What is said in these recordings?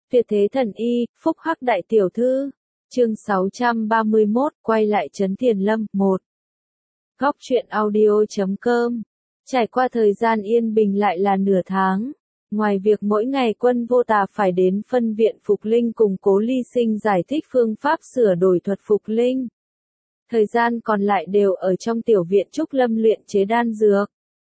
Tuyệt thế thần y, phúc hắc đại tiểu thư. Chương 631, quay lại Trấn Tiền Lâm, 1. Góc truyện audio.com. Trải qua thời gian yên bình lại là nửa tháng. Ngoài việc mỗi ngày Quân Vô Tà phải đến phân viện Phục Linh cùng Cố Ly Sinh giải thích phương pháp sửa đổi thuật Phục Linh. Thời gian còn lại đều ở trong tiểu viện Trúc Lâm luyện chế đan dược.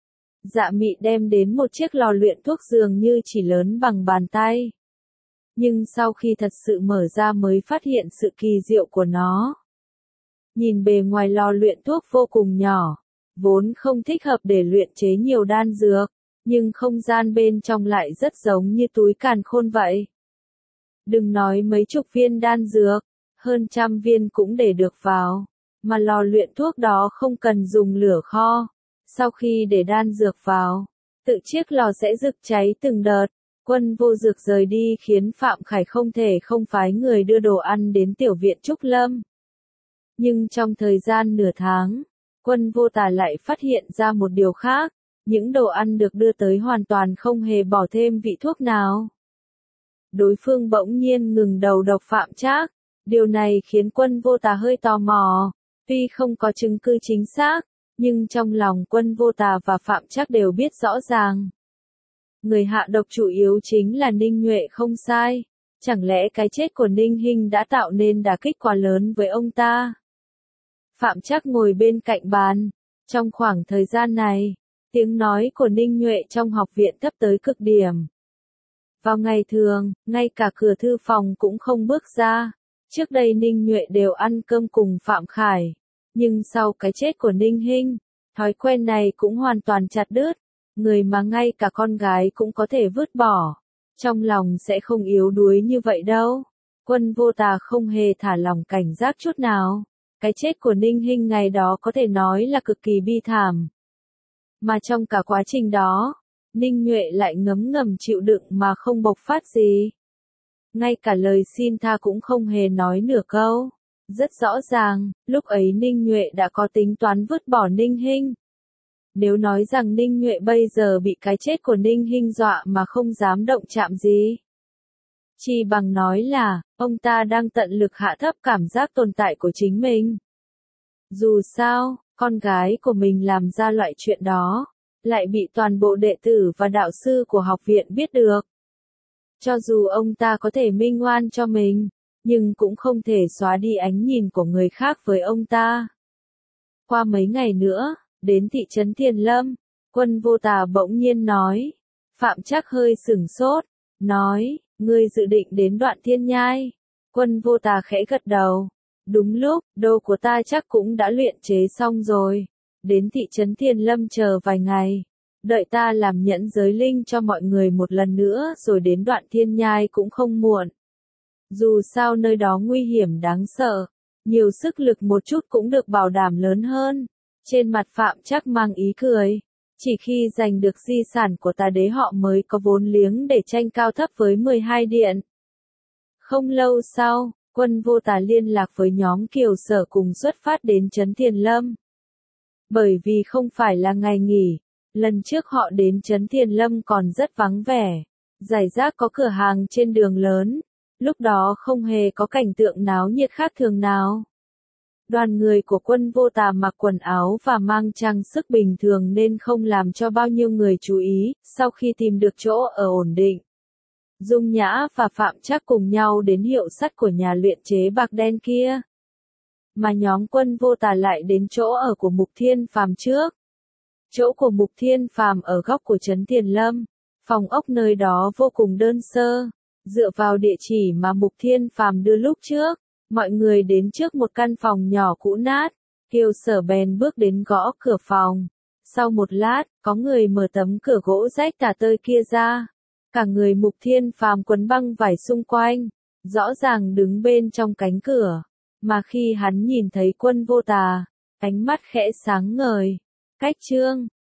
Dạ Mị đem đến một chiếc lò luyện thuốc dường như chỉ lớn bằng bàn tay. Nhưng sau khi thật sự mở ra mới phát hiện sự kỳ diệu của nó. Nhìn bề ngoài lò luyện thuốc vô cùng nhỏ, vốn không thích hợp để luyện chế nhiều đan dược, nhưng không gian bên trong lại rất giống như túi càn khôn vậy. Đừng nói mấy chục viên đan dược, hơn 100 viên cũng để được vào, mà lò luyện thuốc đó không cần dùng lửa kho. Sau khi để đan dược vào, tự chiếc lò sẽ rực cháy từng đợt. Quân Vô Dược rời đi khiến Phạm Khải không thể không phái người đưa đồ ăn đến tiểu viện Trúc Lâm. Nhưng trong thời gian nửa tháng, Quân Vô Tà lại phát hiện ra một điều khác, những đồ ăn được đưa tới hoàn toàn không hề bỏ thêm vị thuốc nào. Đối phương bỗng nhiên ngừng đầu độc Phạm Trác, điều này khiến Quân Vô Tà hơi tò mò, tuy không có chứng cứ chính xác, nhưng trong lòng Quân Vô Tà và Phạm Trác đều biết rõ ràng. Người hạ độc chủ yếu chính là Ninh Nhuệ không sai, chẳng lẽ cái chết của Ninh Hinh đã tạo nên đả kích quá lớn với ông ta? Phạm Trác ngồi bên cạnh bàn, trong khoảng thời gian này, tiếng nói của Ninh Nhuệ trong học viện thấp tới cực điểm. Vào ngày thường, ngay cả cửa thư phòng cũng không bước ra, trước đây Ninh Nhuệ đều ăn cơm cùng Phạm Khải, nhưng sau cái chết của Ninh Hinh, thói quen này cũng hoàn toàn chặt đứt. Người mà ngay cả con gái cũng có thể vứt bỏ, trong lòng sẽ không yếu đuối như vậy đâu. Quân Vô Tà không hề thả lỏng cảnh giác chút nào. Cái chết của Ninh Hinh ngày đó có thể nói là cực kỳ bi thảm. Mà trong cả quá trình đó, Ninh Nhuệ lại ngấm ngầm chịu đựng mà không bộc phát gì. Ngay cả lời xin tha cũng không hề nói nửa câu. Rất rõ ràng, lúc ấy Ninh Nhuệ đã có tính toán vứt bỏ Ninh Hinh. Nếu nói rằng Ninh Nhuệ bây giờ bị cái chết của Ninh Hinh dọa mà không dám động chạm gì, chỉ bằng nói là, ông ta đang tận lực hạ thấp cảm giác tồn tại của chính mình. Dù sao, con gái của mình làm ra loại chuyện đó, lại bị toàn bộ đệ tử và đạo sư của học viện biết được. Cho dù ông ta có thể minh oan cho mình, nhưng cũng không thể xóa đi ánh nhìn của người khác với ông ta. Qua mấy ngày nữa, đến thị trấn Tiền Lâm, Quân Vô Tà bỗng nhiên nói. Phạm Trác hơi sửng sốt, nói, ngươi dự định đến Đoạn Thiên Nhai. Quân Vô Tà khẽ gật đầu. Đúng lúc, đồ của ta chắc cũng đã luyện chế xong rồi. Đến thị trấn Tiền Lâm chờ vài ngày. Đợi ta làm nhẫn giới linh cho mọi người một lần nữa rồi đến Đoạn Thiên Nhai cũng không muộn. Dù sao nơi đó nguy hiểm đáng sợ, nhiều sức lực một chút cũng được bảo đảm lớn hơn. Trên mặt Phạm Trác mang ý cười. Chỉ khi giành được di sản của Tà Đế họ mới có vốn liếng để tranh cao thấp với 12 điện. Không lâu sau, Quân Vô Tà liên lạc với nhóm Kiều Sở cùng xuất phát đến Trấn Tiền Lâm. Bởi vì không phải là ngày nghỉ, lần trước họ đến Trấn Tiền Lâm còn rất vắng vẻ. Rải rác có cửa hàng trên đường lớn, lúc đó không hề có cảnh tượng náo nhiệt khác thường nào. Đoàn người của Quân Vô Tà mặc quần áo và mang trang sức bình thường nên không làm cho bao nhiêu người chú ý, sau khi tìm được chỗ ở ổn định. Dung Nhã và Phạm Trác cùng nhau đến hiệu sắt của nhà luyện chế bạc đen kia. Mà nhóm Quân Vô Tà lại đến chỗ ở của Mục Thiên Phàm trước. Chỗ của Mục Thiên Phàm ở góc của Trấn Tiền Lâm, phòng ốc nơi đó vô cùng đơn sơ. Dựa vào địa chỉ mà Mục Thiên Phàm đưa lúc trước, mọi người đến trước một căn phòng nhỏ cũ nát, Kiều Sở bèn bước đến gõ cửa phòng. Sau một lát, có người mở tấm cửa gỗ rách tả tơi kia ra. Cả người Mục Thiên Phàm quấn băng vải xung quanh, rõ ràng đứng bên trong cánh cửa. Mà khi hắn nhìn thấy Quân Vô Tà, ánh mắt khẽ sáng ngời. Cách trương,